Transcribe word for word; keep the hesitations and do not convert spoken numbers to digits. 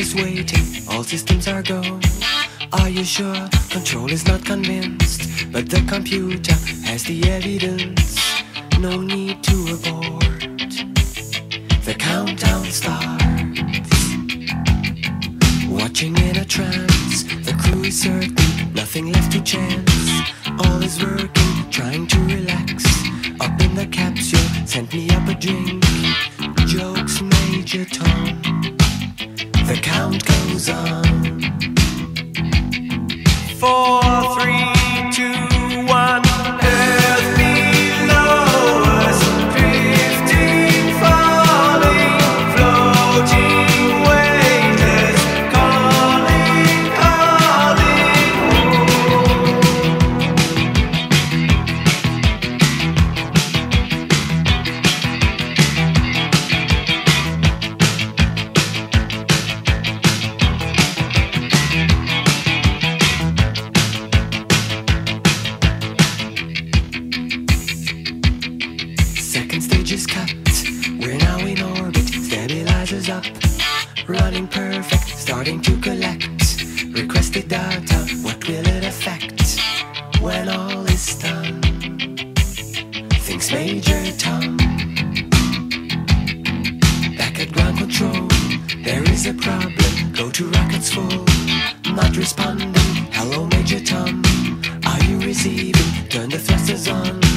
is waiting, all systems are go. Are you sure? Control is not convinced, but the computer has the evidence. No need to abort. The countdown starts. Watching in a trance, the crew is certain, nothing left to chance. All is working, trying to relax. Up in the capsule, sent me up a drink. Jokes, Major Tom. The count goes on. Four, three, two, one. Earth below us, drifting, falling, floating, weightless, calling, calling home. Second stage is cut, we're now in orbit, stabilizers up, running perfect, starting to collect requested data. What will it affect when all is done? Thinks Major Tom. Back at ground control, there is a problem, go to rockets full, not responding. Hello Major Tom, are you receiving? Turn the thrusters on.